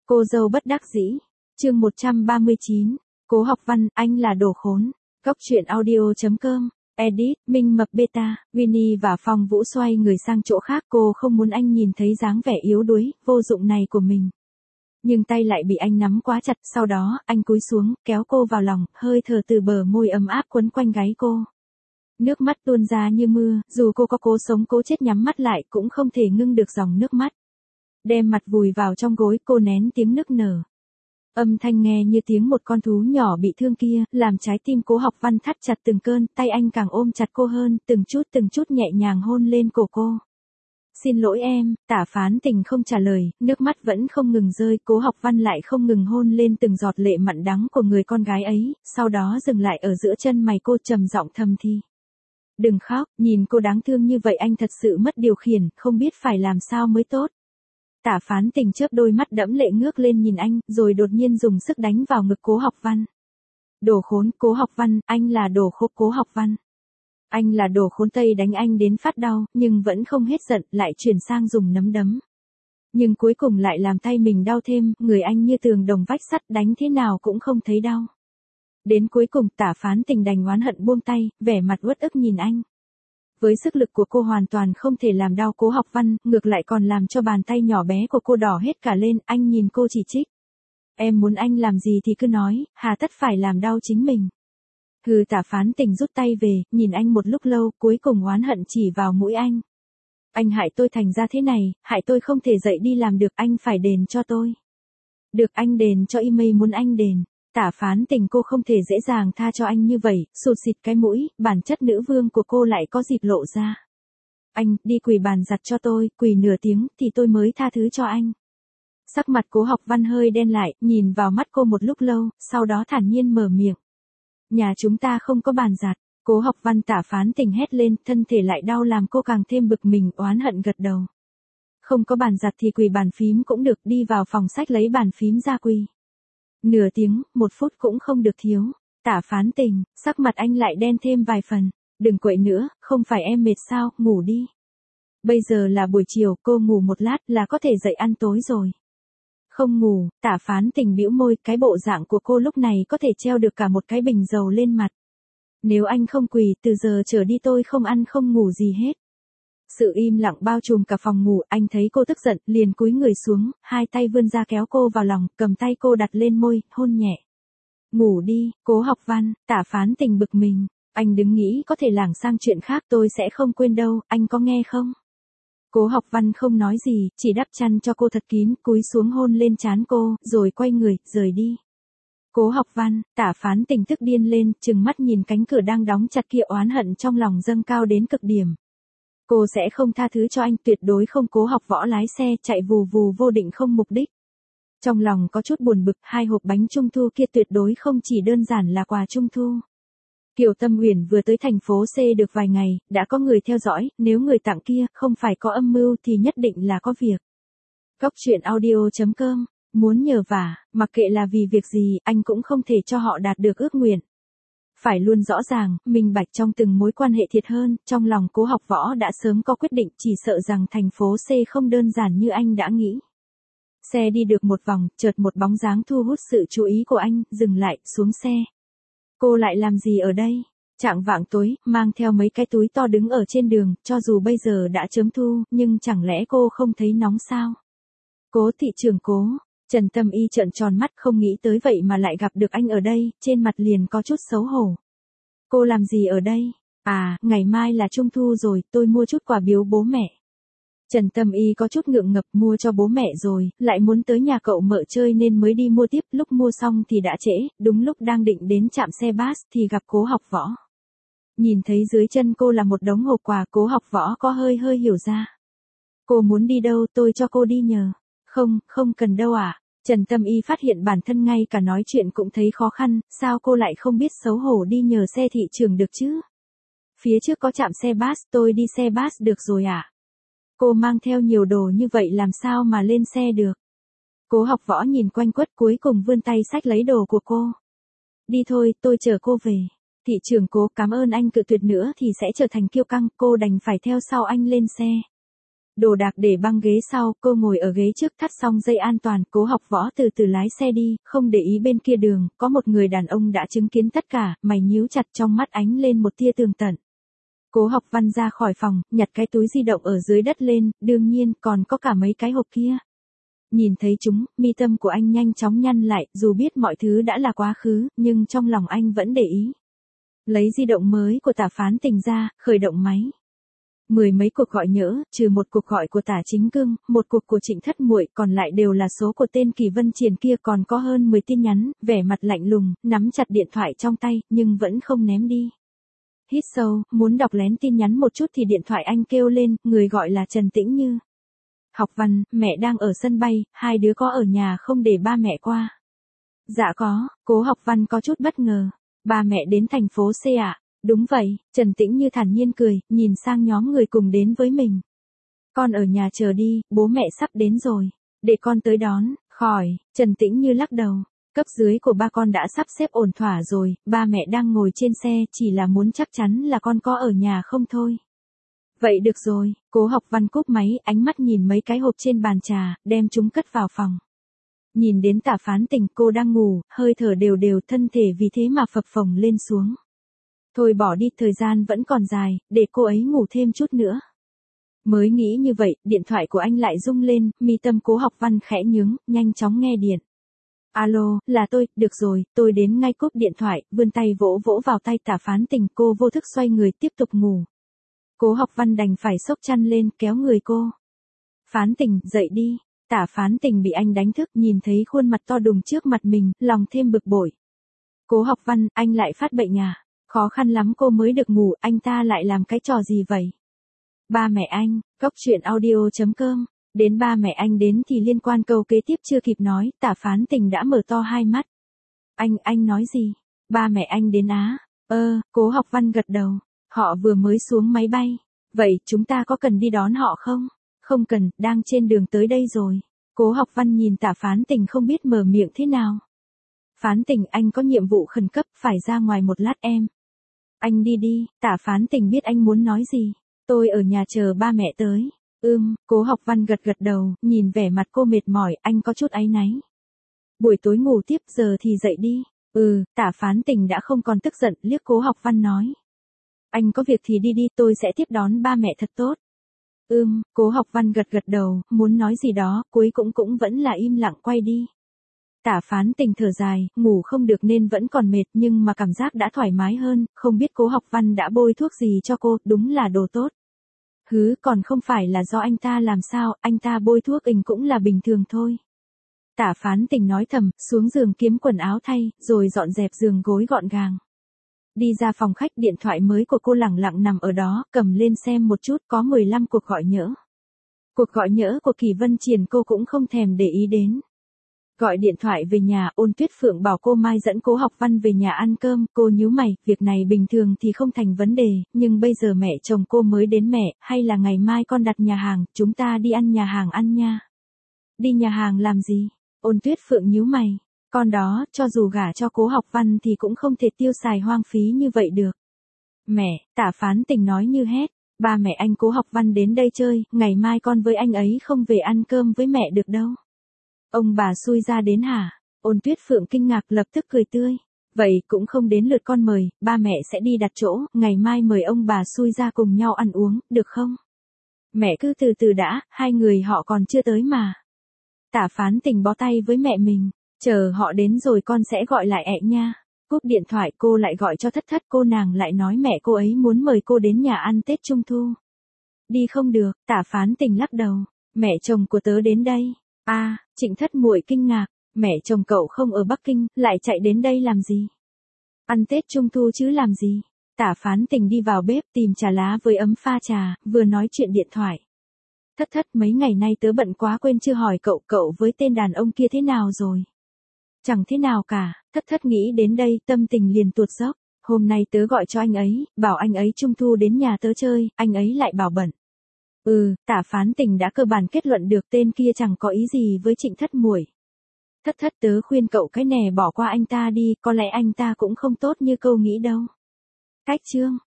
Cô dâu bất đắc dĩ. Chương 139. Cố Học Văn, anh là đồ khốn. Góc truyện audio.com. Edit, Minh Mập Beta, Winnie và Phong Vũ xoay người sang chỗ khác. Cô không muốn anh nhìn thấy dáng vẻ yếu đuối, vô dụng này của mình. Nhưng tay lại bị anh nắm quá chặt, sau đó, anh cúi xuống, kéo cô vào lòng, hơi thở từ bờ môi ấm áp quấn quanh gáy cô. Nước mắt tuôn ra như mưa, dù cô có cố sống cố chết nhắm mắt lại cũng không thể ngưng được dòng nước mắt. Đem mặt vùi vào trong gối, cô nén tiếng nức nở. Âm thanh nghe như tiếng một con thú nhỏ bị thương kia, làm trái tim Cố Học Văn thắt chặt từng cơn, tay anh càng ôm chặt cô hơn, từng chút nhẹ nhàng hôn lên cổ cô. Xin lỗi em, Tả Phán Tình không trả lời, nước mắt vẫn không ngừng rơi, Cố Học Văn lại không ngừng hôn lên từng giọt lệ mặn đắng của người con gái ấy, sau đó dừng lại ở giữa chân mày cô trầm giọng thầm thì. Đừng khóc, nhìn cô đáng thương như vậy anh thật sự mất điều khiển, không biết phải làm sao mới tốt. Tả Phán Tình chớp đôi mắt đẫm lệ ngước lên nhìn anh, rồi đột nhiên dùng sức đánh vào ngực Cố Học Văn. Đồ khốn, Cố Học Văn, anh là đồ khốn Cố Học Văn. Anh là đồ khốn Tây đánh anh đến phát đau, nhưng vẫn không hết giận, lại chuyển sang dùng nắm đấm. Nhưng cuối cùng lại làm tay mình đau thêm, người anh như tường đồng vách sắt đánh thế nào cũng không thấy đau. Đến cuối cùng Tả Phán Tình đành oán hận buông tay, vẻ mặt uất ức nhìn anh. Với sức lực của cô hoàn toàn không thể làm đau Cố Học Văn, ngược lại còn làm cho bàn tay nhỏ bé của cô đỏ hết cả lên, anh nhìn cô chỉ trích. Em muốn anh làm gì thì cứ nói, hà tất phải làm đau chính mình. Hừ, Tả Phán Tình rút tay về, nhìn anh một lúc lâu, cuối cùng oán hận chỉ vào mũi anh. Anh hại tôi thành ra thế này, hại tôi không thể dậy đi làm được, anh phải đền cho tôi. Được, anh đền cho, y mây muốn anh đền. Tả Phán Tình cô không thể dễ dàng tha cho anh như vậy, sụt xịt cái mũi, bản chất nữ vương của cô lại có dịp lộ ra. Anh, đi quỳ bàn giặt cho tôi, quỳ nửa tiếng thì tôi mới tha thứ cho anh. Sắc mặt Cố Học Văn hơi đen lại, nhìn vào mắt cô một lúc lâu, sau đó thản nhiên mở miệng. Nhà chúng ta không có bàn giặt. Cố Học Văn. Tả Phán Tình hét lên, thân thể lại đau làm cô càng thêm bực mình, oán hận gật đầu. Không có bàn giặt thì quỳ bàn phím cũng được, đi vào phòng sách lấy bàn phím ra quỳ. Nửa tiếng, 1 phút cũng không được thiếu. Tả Phán Tình, sắc mặt anh lại đen thêm vài phần. Đừng quậy nữa, không phải em mệt sao, ngủ đi. Bây giờ là buổi chiều, cô ngủ một lát là có thể dậy ăn tối rồi. Không ngủ, Tả Phán Tình bĩu môi, cái bộ dạng của cô lúc này có thể treo được cả một cái bình dầu lên mặt. Nếu anh không quỳ, từ giờ trở đi tôi không ăn không ngủ gì hết. Sự im lặng bao trùm cả phòng ngủ, anh thấy cô tức giận, liền cúi người xuống, hai tay vươn ra kéo cô vào lòng, cầm tay cô đặt lên môi, hôn nhẹ. Ngủ đi, Cố Học Văn. Tả Phán Tình bực mình, anh đừng nghĩ có thể lảng sang chuyện khác, tôi sẽ không quên đâu, anh có nghe không? Cố Học Văn không nói gì, chỉ đắp chăn cho cô thật kín, cúi xuống hôn lên trán cô, rồi quay người, rời đi. Cố Học Văn. Tả Phán Tình tức điên lên, trừng mắt nhìn cánh cửa đang đóng chặt kia, oán hận trong lòng dâng cao đến cực điểm. Cô sẽ không tha thứ cho anh, tuyệt đối không. Cố Học Võ lái xe chạy vù vù vô định không mục đích. Trong lòng có chút buồn bực, 2 hộp bánh trung thu kia tuyệt đối không chỉ đơn giản là quà trung thu. Kiều Tâm Uyển vừa tới thành phố C được vài ngày, đã có người theo dõi, nếu người tặng kia không phải có âm mưu thì nhất định là có việc. Góc truyện audio.com. Muốn nhờ vả, mặc kệ là vì việc gì, anh cũng không thể cho họ đạt được ước nguyện. Phải luôn rõ ràng, minh bạch trong từng mối quan hệ thiệt hơn, trong lòng Cố Học Võ đã sớm có quyết định, chỉ sợ rằng thành phố C không đơn giản như anh đã nghĩ. Xe đi được một vòng, chợt một bóng dáng thu hút sự chú ý của anh, dừng lại, xuống xe. Cô lại làm gì ở đây? Chạng vạng tối, mang theo mấy cái túi to đứng ở trên đường, cho dù bây giờ đã chớm thu, nhưng chẳng lẽ cô không thấy nóng sao? Cố thị trưởng Cố. Trần Tâm Y trợn tròn mắt, không nghĩ tới vậy mà lại gặp được anh ở đây, trên mặt liền có chút xấu hổ. Cô làm gì ở đây? À, ngày mai là Trung thu rồi, tôi mua chút quà biếu bố mẹ. Trần Tâm Y có chút ngượng ngập, mua cho bố mẹ rồi, lại muốn tới nhà cậu Mợ chơi nên mới đi mua tiếp, lúc mua xong thì đã trễ, đúng lúc đang định đến trạm xe bus thì gặp Cố Học Võ. Nhìn thấy dưới chân cô là một đống hộp quà, Cố Học Võ có hơi hiểu ra. Cô muốn đi đâu, tôi cho cô đi nhờ. Không cần đâu ạ. Trần Tâm Y phát hiện bản thân ngay cả nói chuyện cũng thấy khó khăn, sao cô lại không biết xấu hổ đi nhờ xe thị trường được chứ? Phía trước có trạm xe bus, tôi đi xe bus được rồi ạ. Cô mang theo nhiều đồ như vậy làm sao mà lên xe được? Cố Học Võ nhìn quanh quất, cuối cùng vươn tay xách lấy đồ của cô. Đi thôi, tôi chở cô về. Thị trưởng Cố, cảm ơn anh, cự tuyệt nữa thì sẽ trở thành kiêu căng, cô đành phải theo sau anh lên xe. Đồ đạc để băng ghế sau, cô ngồi ở ghế trước thắt xong dây an toàn, Cố Học Võ từ từ lái xe đi, không để ý bên kia đường, có một người đàn ông đã chứng kiến tất cả, mày nhíu chặt trong mắt ánh lên một tia tường tận. Cố Học Văn ra khỏi phòng, nhặt cái túi di động ở dưới đất lên, đương nhiên còn có cả mấy cái hộp kia. Nhìn thấy chúng, mi tâm của anh nhanh chóng nhăn lại, dù biết mọi thứ đã là quá khứ, nhưng trong lòng anh vẫn để ý. Lấy di động mới của Tả Phán Tình ra, khởi động máy. 10 mấy cuộc gọi nhỡ, trừ một cuộc gọi của Tả Chính Cương, một cuộc của Trịnh Thất Muội, còn lại đều là số của tên Kỳ Vân Triền kia, còn có hơn 10 tin nhắn, vẻ mặt lạnh lùng, nắm chặt điện thoại trong tay, nhưng vẫn không ném đi. Hít sâu, muốn đọc lén tin nhắn một chút thì điện thoại anh kêu lên, người gọi là Trần Tĩnh Như. Học Văn, mẹ đang ở sân bay, hai đứa có ở nhà không để ba mẹ qua? Dạ có, Cố Học Văn có chút bất ngờ. Ba mẹ đến thành phố C ạ? Đúng vậy, Trần Tĩnh Như thản nhiên cười, nhìn sang nhóm người cùng đến với mình. Con ở nhà chờ đi, bố mẹ sắp đến rồi. Để con tới đón, khỏi, Trần Tĩnh Như lắc đầu. Cấp dưới của ba con đã sắp xếp ổn thỏa rồi, ba mẹ đang ngồi trên xe, chỉ là muốn chắc chắn là con có ở nhà không thôi. Vậy được rồi, Cố Học Văn cúp máy, ánh mắt nhìn mấy cái hộp trên bàn trà, đem chúng cất vào phòng. Nhìn đến Tả Phán Tình, cô đang ngủ, hơi thở đều đều, thân thể vì thế mà phập phồng lên xuống. Thôi bỏ đi, thời gian vẫn còn dài, để cô ấy ngủ thêm chút nữa. Mới nghĩ như vậy, điện thoại của anh lại rung lên, mi tâm Cố Học Văn khẽ nhướng, nhanh chóng nghe điện. Alo, là tôi, được rồi, tôi đến ngay, cúp điện thoại, vươn tay vỗ vỗ vào tay Tả Phán Tình, cô vô thức xoay người tiếp tục ngủ. Cố Học Văn đành phải xốc chăn lên, kéo người cô. Phán Tình, dậy đi. Tả Phán Tình bị anh đánh thức, nhìn thấy khuôn mặt to đùng trước mặt mình, lòng thêm bực bội. Cố Học Văn, anh lại phát bệnh à? Khó khăn lắm cô mới được ngủ, anh ta lại làm cái trò gì vậy? Ba mẹ anh, coctruyện.audio.com. Đến ba mẹ anh đến thì liên quan câu kế tiếp chưa kịp nói, Tả Phán Tình đã mở to hai mắt. Anh nói gì? Ba mẹ anh đến á? Cố Học Văn gật đầu. Họ vừa mới xuống máy bay. Vậy chúng ta có cần đi đón họ không? Không cần, đang trên đường tới đây rồi. Cố Học Văn nhìn Tả Phán Tình không biết mở miệng thế nào. Phán Tình, anh có nhiệm vụ khẩn cấp, phải ra ngoài một lát em. Anh đi đi, Tả Phán Tình biết anh muốn nói gì. Tôi ở nhà chờ ba mẹ tới. Cố Học Văn gật gật đầu, nhìn vẻ mặt cô mệt mỏi, anh có chút áy náy. Buổi tối ngủ tiếp, giờ thì dậy đi. Tả Phán Tình đã không còn tức giận, liếc Cố Học Văn nói. Anh có việc thì đi đi, tôi sẽ tiếp đón ba mẹ thật tốt. Cố Học Văn gật gật đầu, muốn nói gì đó, cuối cũng vẫn là im lặng quay đi. Tả Phán Tình thở dài, ngủ không được nên vẫn còn mệt nhưng mà cảm giác đã thoải mái hơn, không biết Cố Học Văn đã bôi thuốc gì cho cô, đúng là đồ tốt. Còn không phải là do anh ta làm sao, anh ta bôi thuốc cũng là bình thường thôi. Tả Phán Tình nói thầm, xuống giường kiếm quần áo thay, rồi dọn dẹp giường gối gọn gàng. Đi ra phòng khách, điện thoại mới của cô lẳng lặng nằm ở đó, cầm lên xem một chút, có 15 cuộc gọi nhỡ. Cuộc gọi nhỡ của Kỳ Vân Triền cô cũng không thèm để ý đến. Gọi điện thoại về nhà, Ôn Tuyết Phượng bảo cô mai dẫn Cố Học Văn về nhà ăn cơm, cô nhíu mày, việc này bình thường thì không thành vấn đề, nhưng bây giờ mẹ chồng cô mới đến mẹ, hay là ngày mai con đặt nhà hàng, chúng ta đi ăn nhà hàng ăn nha. Đi nhà hàng làm gì? Ôn Tuyết Phượng nhíu mày. Con đó, cho dù gả cho Cố Học Văn thì cũng không thể tiêu xài hoang phí như vậy được. Mẹ, Tả Phán Tình nói như hét, ba mẹ anh Cố Học Văn đến đây chơi, ngày mai con với anh ấy không về ăn cơm với mẹ được đâu. Ông bà xui ra đến hả? Ôn Tuyết Phượng kinh ngạc lập tức cười tươi. Vậy cũng không đến lượt con mời, ba mẹ sẽ đi đặt chỗ, ngày mai mời ông bà xui ra cùng nhau ăn uống, được không? Mẹ cứ từ từ đã, hai người họ còn chưa tới mà. Tả Phán Tình bó tay với mẹ mình. Chờ họ đến rồi con sẽ gọi lại ẹ nha. Cúp điện thoại cô lại gọi cho Thất Thất, cô nàng lại nói mẹ cô ấy muốn mời cô đến nhà ăn Tết Trung Thu. Đi không được, Tả Phán Tình lắc đầu. Mẹ chồng của tớ đến đây. Trịnh Thất Muội kinh ngạc. Mẹ chồng cậu không ở Bắc Kinh, lại chạy đến đây làm gì? Ăn Tết Trung Thu chứ làm gì? Tả Phán Tình đi vào bếp tìm trà lá với ấm pha trà, vừa nói chuyện điện thoại. Thất Thất, mấy ngày nay tớ bận quá quên chưa hỏi cậu với tên đàn ông kia thế nào rồi? Chẳng thế nào cả, Thất Thất nghĩ đến đây, tâm tình liền tuột dốc. Hôm nay tớ gọi cho anh ấy, bảo anh ấy Trung Thu đến nhà tớ chơi, anh ấy lại bảo bận. Tả Phán Tình đã cơ bản kết luận được tên kia chẳng có ý gì với Trịnh Thất Muội. Thất Thất, tớ khuyên cậu cái nè bỏ qua anh ta đi, có lẽ anh ta cũng không tốt như câu nghĩ đâu. Cách chương